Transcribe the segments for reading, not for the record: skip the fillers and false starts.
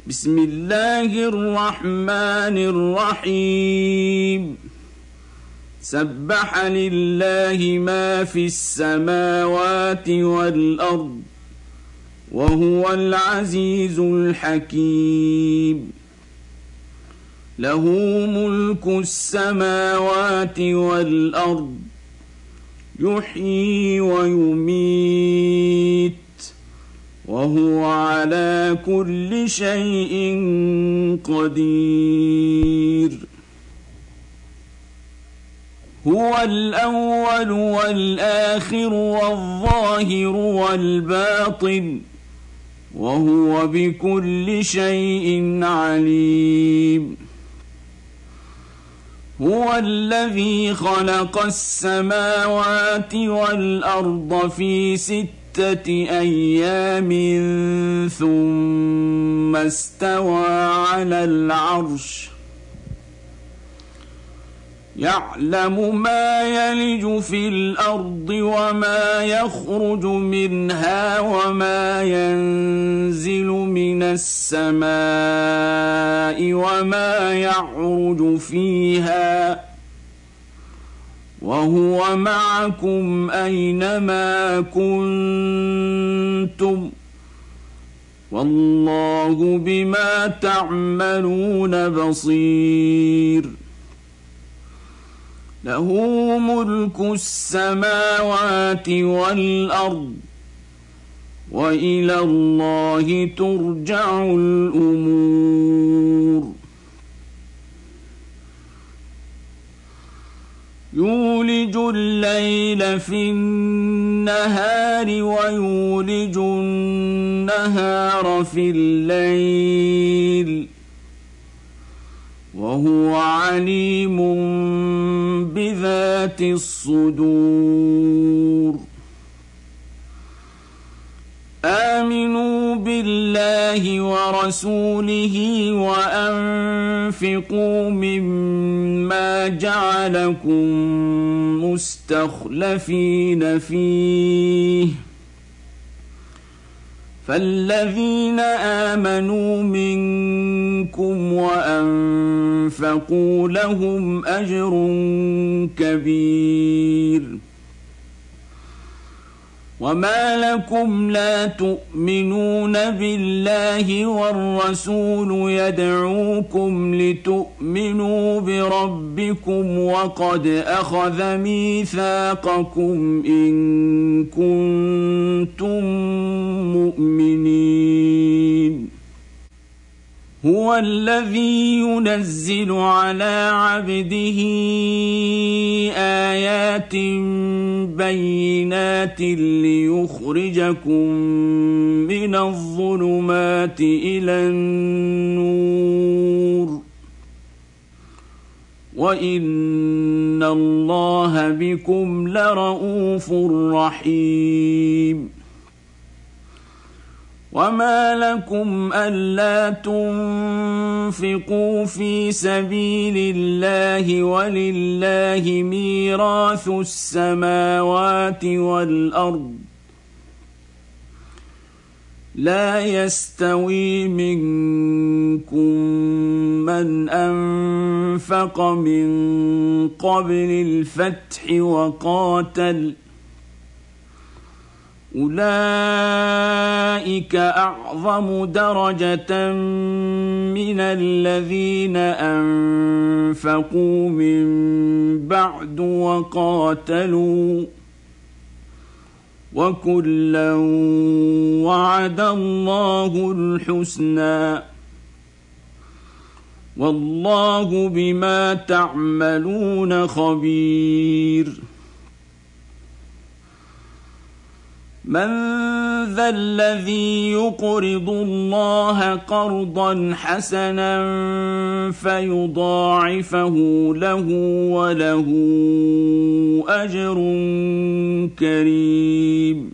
بسم الله الرحمن الرحيم سبح لله ما في السماوات والأرض وهو العزيز الحكيم له ملك السماوات والأرض يحيي ويميت وهو على كل شيء قدير هو الأول والآخر والظاهر والباطن وهو بكل شيء عليم هو الذي خلق السماوات والأرض في 6 أيام ثم استوى على العرش يعلم ما يلج في الأرض وما يخرج منها وما ينزل من السماء وما يعرج فيها وهو معكم أينما كنتم والله بما تعملون بصير له ملك السماوات والأرض وإلى الله ترجع الأمور يولج الليل في النهار ويولج النهار في الليل وهو عليم بذات الصدور آمنوا بالله ورسوله وأنفقوا مما جعلكم مستخلفين فيه فالذين آمنوا منكم وأنفقوا لهم أجر كبير وما لكم لا تؤمنون بالله والرسول يدعوكم لتؤمنوا بربكم وقد أخذ ميثاقكم إن كنتم مؤمنين هو الذي ينزل على عبده آيات بينات ليخرجكم من الظلمات إلى النور وإن الله بكم لرءوف رحيم وما لكم ألا تنفقوا في سبيل الله ولله ميراث السماوات والأرض لا يستوي منكم من أنفق من قبل الفتح وقاتل أولئك أعظم درجة من الذين أنفقوا من بعد وقاتلوا وكلا وعد الله الحسنى والله بما تعملون خبير من ذا الذي يقرض الله قرضا حسنا فيضاعفه له وله أجر كريم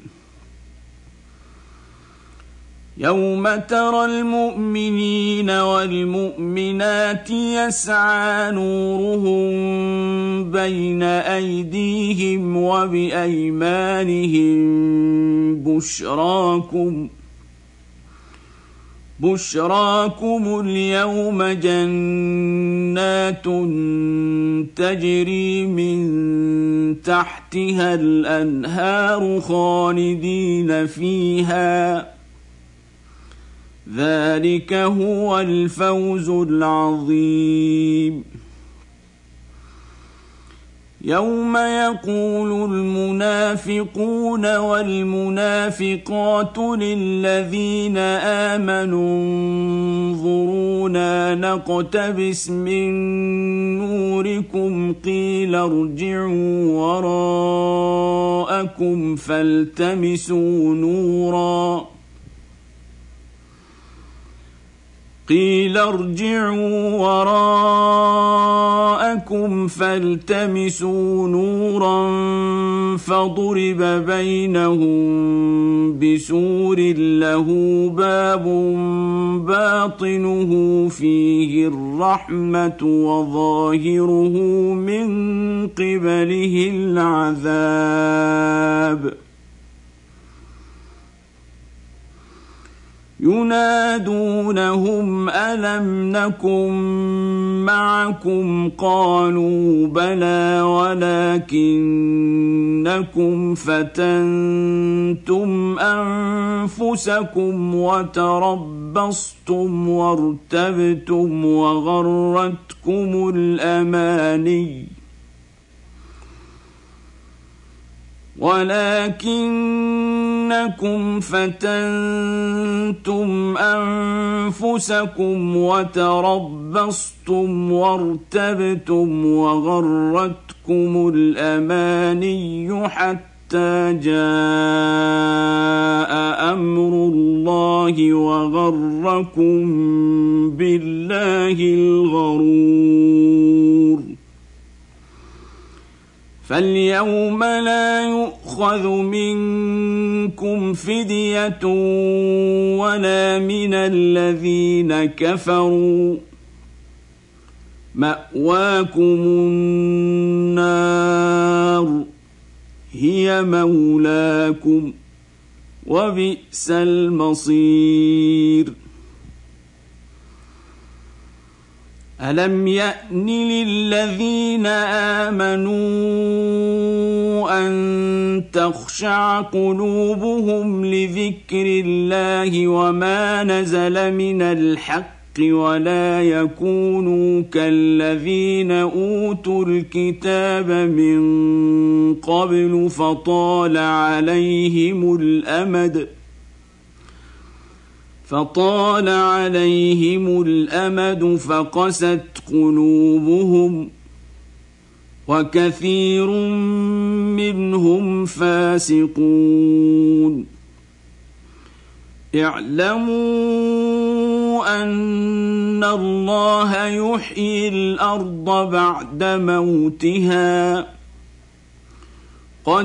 يوم ترى المؤمنين والمؤمنات يسعى نورهم بين أيديهم بشراكم اليوم جنات تجري من تحتها الأنهار خالدين فيها، ذلك هو الفوز العظيم. يوم يقول المنافقون والمنافقات للذين آمنوا انظرونا نقتبس من نوركم قيل ارجعوا وراءكم فالتمسوا نورا فضرب بينهم بسور له باب باطنه فيه الرحمة وظاهره من قبله العذاب. ينادونهم ألم نكن معكم قالوا بلى ولكنكم فتنتم أنفسكم وتربصتم وارتبتم وغرتكم الأماني ولكنكم فتنتم أنفسكم وتربصتم وارتبتم وغرتكم الأماني حتى جاء أمر الله وغركم بالله الغرور. فاليوم لا يؤخذ منكم فدية ولا من الذين كفروا، مأواكم النار هي مولاكم وبئس المصير. ألم يأن للذين آمنوا أن تخشع قلوبهم لذكر الله وما نزل من الحق ولا يكونوا كالذين أوتوا الكتاب من قبل فطال عليهم الأمد فقست قلوبهم وكثير منهم فاسقون. اعلموا أن الله يحيي الأرض بعد موتها قد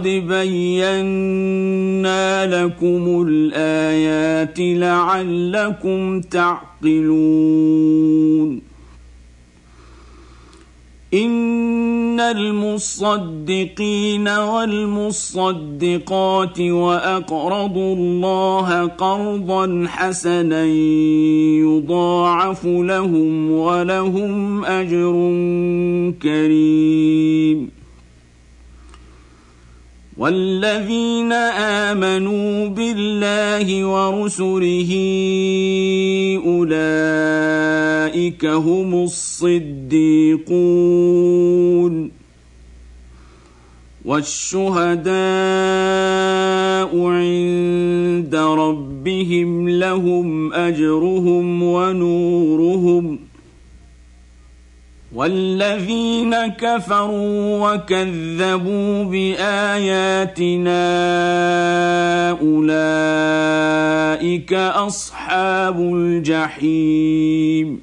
بينا لكم الآيات لعلكم تعقلون. إن المصدقين والمصدقات وأقرضوا الله قرضا حسنا يضاعف لهم ولهم أجر كريم. والذين آمنوا بالله ورسله أولئك هم الصديقون والشهداء عند ربهم لهم أجرهم ونورهم. والذين كفروا وكذبوا بآياتنا أولئك أصحاب الجحيم.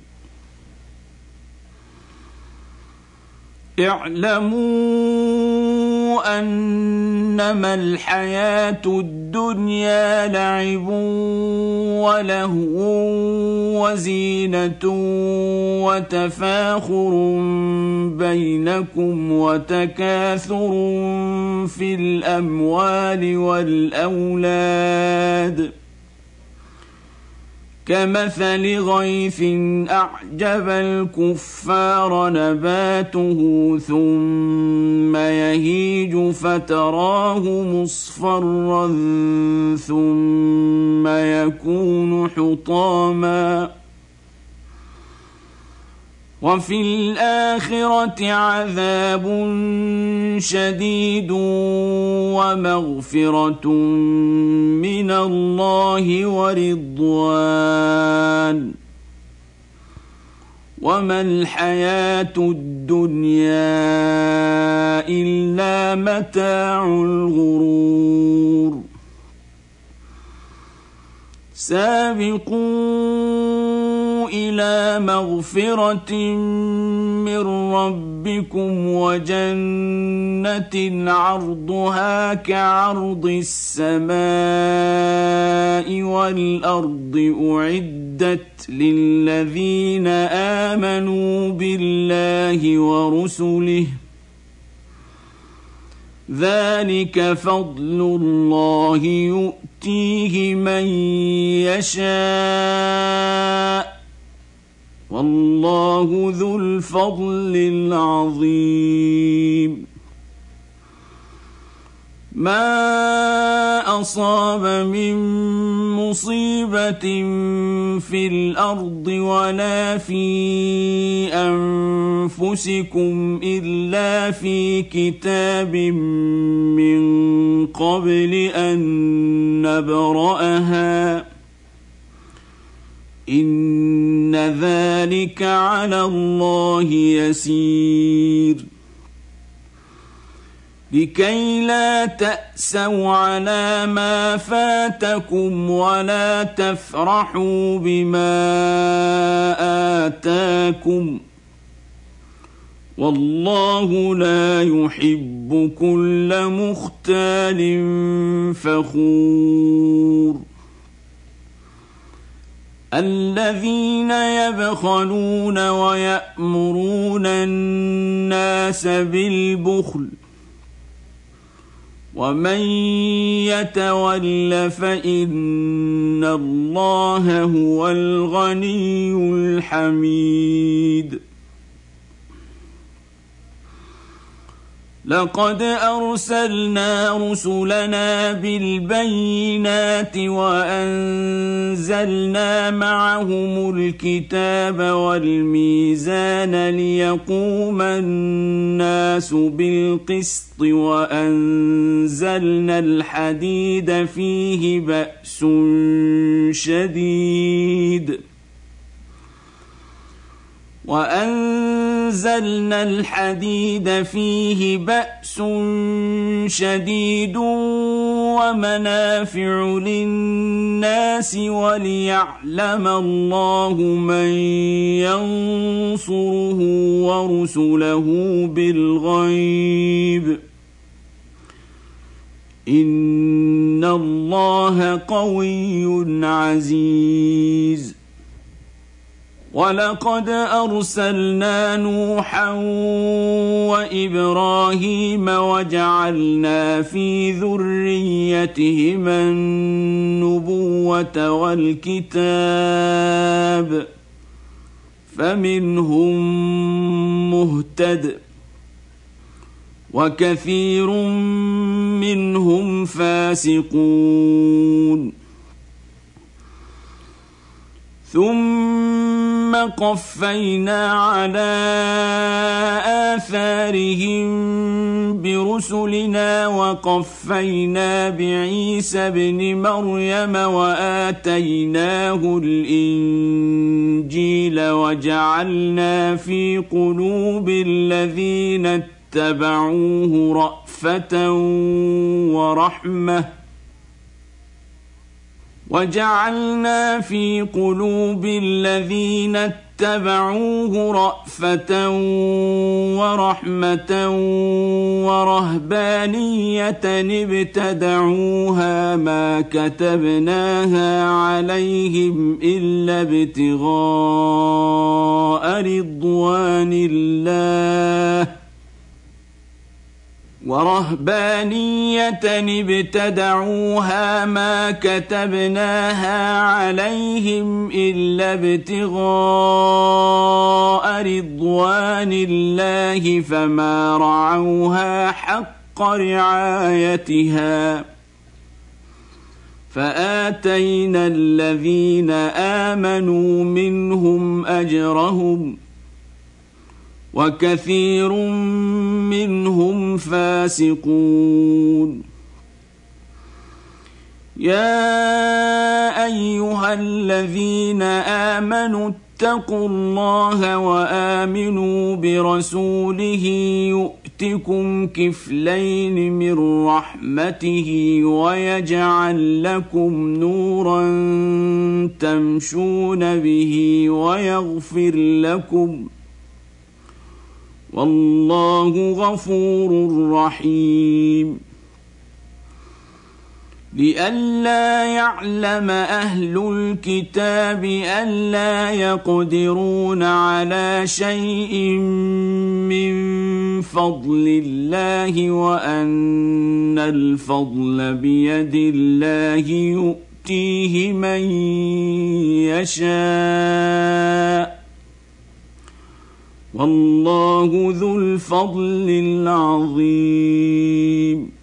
اعلموا أنما الحياة الدنيا لعب ولهو وزينة وتفاخر بينكم وتكاثر في الأموال والأولاد كمثل غيث أعجب الكفار نباته ثم يهيج فتراه مصفرا ثم يكون حطاما وفي الآخرة عذاب شديد ومغفرة من الله ورضوان وما الحياة الدنيا إلا متاع الغرور سابقوا إلى مغفرة من ربكم وجنة عرضها كعرض السماء والأرض أعدت للذين آمنوا بالله ورسله ذلك فضل الله يؤتيه من يشاء والله ذو الفضل العظيم ما أصاب من مصيبة في الأرض ولا في أنفسكم إلا في كتاب من قبل أن نبرأها إن ذلك على الله يسير لكي لا تأسوا على ما فاتكم ولا تفرحوا بما آتاكم والله لا يحب كل مختال فخور الذين يبخلون ويأمرون الناس بالبخل ومن يتول فإن الله هو الغني الحميد لقد أرسلنا رسلنا بالبينات وأنزلنا معهم الكتاب والميزان ليقوم الناس بالقسط وأنزلنا الحديد فيه بأس شديد ومنافع للناس وليعلم الله من ينصره ورسله بالغيب إن الله قوي عزيز ولقد أرسلنا نوحا وإبراهيم وجعلنا في ذريتهما النبوة والكتاب فمنهم مهتد وكثير منهم فاسقون ثم قفينا على آثارهم برسلنا وقفينا بعيسى ابن مريم وآتيناه الإنجيل وجعلنا في قلوب الذين اتبعوه رأفة ورحمة ورهبانية ابتدعوها ما كتبناها عليهم إلا ابتغاء رضوان الله ورهبانية ابتدعوها ما كتبناها عليهم إلا ابتغاء رضوان الله فما رعوها حق رعايتها فآتينا الذين آمنوا منهم أجرهم وكثير منهم فاسقون. يا أيها الذين آمنوا اتقوا الله وآمنوا برسوله يؤتكم كفلين من رحمته ويجعل لكم نورا تمشون به ويغفر لكم والله غفور رحيم. لئلا يعلم أهل الكتاب ألا يقدرون على شيء من فضل الله وأن الفضل بيد الله يؤتيه من يشاء والله ذو الفضل العظيم.